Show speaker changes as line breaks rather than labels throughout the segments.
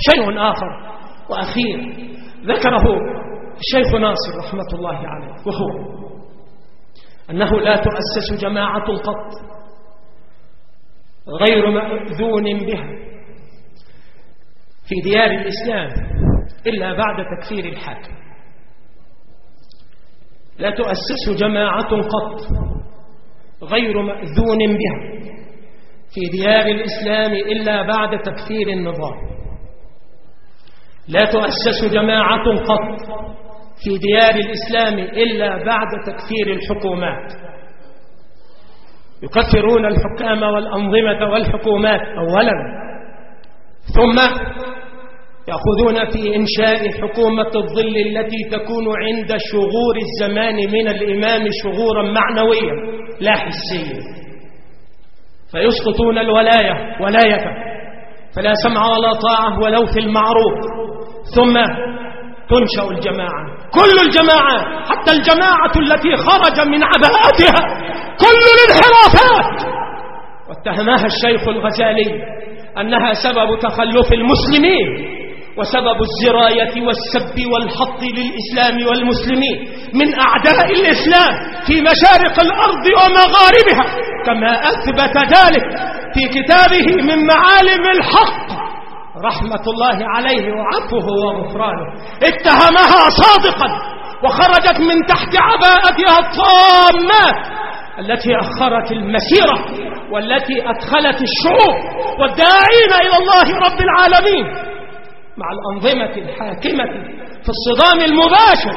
شيء آخر وأخير ذكره الشيخ ناصر رحمة الله عليه، وهو أنه لا تؤسس جماعة قط غير مأذون بها في ديار الإسلام إلا بعد تكفير الحاكم. لا تؤسس جماعة قط غير مأذون بها في ديار الإسلام إلا بعد تكفير النظام. لا تؤسس جماعة قط في ديار الإسلام إلا بعد تكفير الحكومات. يكفرون الحكام والأنظمة والحكومات أولا، ثم يأخذون في إنشاء حكومة الظل التي تكون عند شغور الزمان من الإمام شغورا معنويا لا حسيا، فيسقطون ولاية فلا سمع ولا طاعة ولو في المعروف. ثم تنشأ الجماعة، كل الجماعات، حتى الجماعة التي خرج من عباءتها كل الانحرافات، واتهمها الشيخ الغزالي أنها سبب تخلف المسلمين وسبب الزراية والسب والحط للإسلام والمسلمين من أعداء الإسلام في مشارق الأرض ومغاربها، كما أثبت ذلك في كتابه من معالم الحق رحمة الله عليه وعفوه وغفرانه. اتهمها صادقا وخرجت من تحت عباءتها الطامات التي أخرت المسيرة والتي أدخلت الشعوب والداعين إلى الله رب العالمين مع الأنظمة الحاكمة في الصدام المباشر،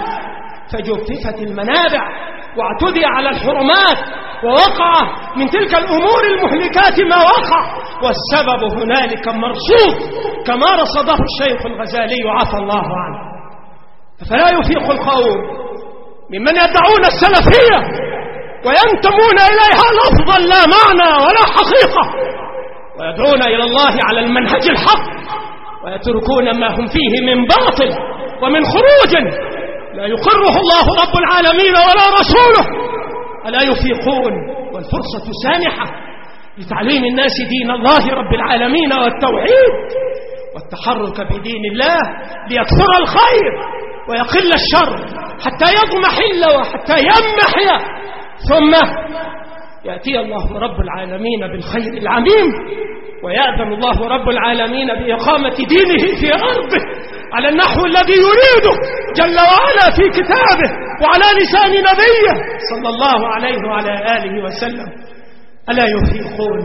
فجففت المنابع واعتدي على الحرمات ووقع من تلك الأمور المهلكات ما وقع، والسبب هنالك مرصود كما رصده الشيخ الغزالي عفى الله عنه. فلا يفيق القوم ممن يدعون السلفية وينتمون إليها لفظا لا معنى ولا حقيقة، ويدعون إلى الله على المنهج الحق، ويتركون ما هم فيه من باطل ومن خروج لا يقره الله رب العالمين ولا رسوله. ألا يفيقون والفرصة سانحة لتعليم الناس دين الله رب العالمين والتوحيد والتحرك بدين الله ليكثر الخير ويقل الشر حتى يضمحل وحتى يمحي، ثم يأتي الله رب العالمين بالخير العميم ويأذن الله رب العالمين بإقامة دينه في أرضه على النحو الذي يريده جل وعلا في كتابه وعلى لسان نبيه صلى الله عليه وعلى آله وسلم. ألا يفيقون؟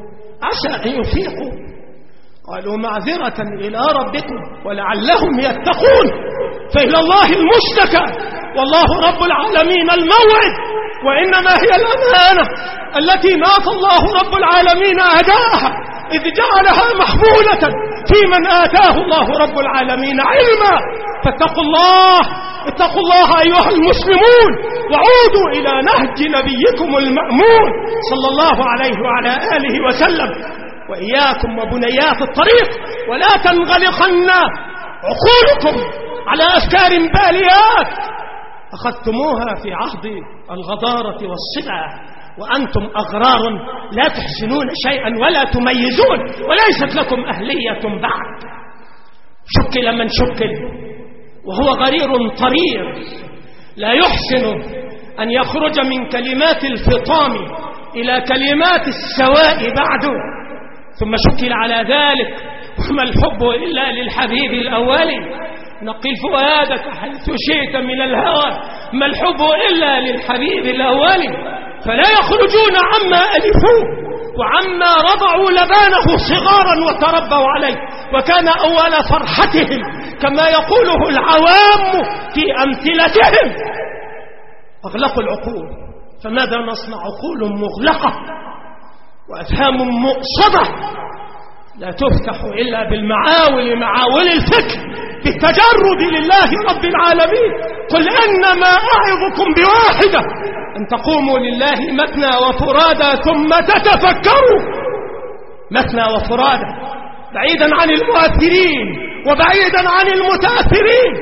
عسى أن يفيقوا. قالوا معذرة إلى ربكم ولعلهم يتقون، فإلى الله المشتكى والله رب العالمين الموعد، وإنما هي الأمانة التي ناط الله رب العالمين أداءها إذ جعلها محمولة في من آتاه الله رب العالمين علما. فاتقوا الله، اتقوا الله أيها المسلمون، وعودوا إلى نهج نبيكم المأمون صلى الله عليه وعلى آله وسلم، وإياكم وبنيات الطريق، ولا تنغلقن عقولكم على أفكار باليات أخذتموها في عهد الغضارة والصدع وأنتم أغرار لا تحسنون شيئا ولا تميزون وليست لكم أهلية بعد. شكل من شكل وهو غرير طرير لا يحسن أن يخرج من كلمات الفطام إلى كلمات السواء بعد، ثم شكل على ذلك. وما الحب إلا للحبيب الأولي، نقل فؤادك حيث شئت من الهوى، ما الحب إلا للحبيب الأولي. فلا يخرجون عما ألفوه وعما رضعوا لبانه صغارا وتربوا عليه، وكان أول فرحتهم كما يقوله العوام في أمثلتهم أغلقوا العقول. فماذا نصنع؟ عقول مغلقة وأفهام مؤصدة لا تفتح إلا بالمعاول، معاول الفكر، بالتجرد لله رب العالمين. قل إنما أعظكم بواحدة أن تقوموا لله مثنى وفرادى ثم تتفكروا. مثنى وفرادى، بعيدا عن المؤثرين وبعيدا عن المتأثرين.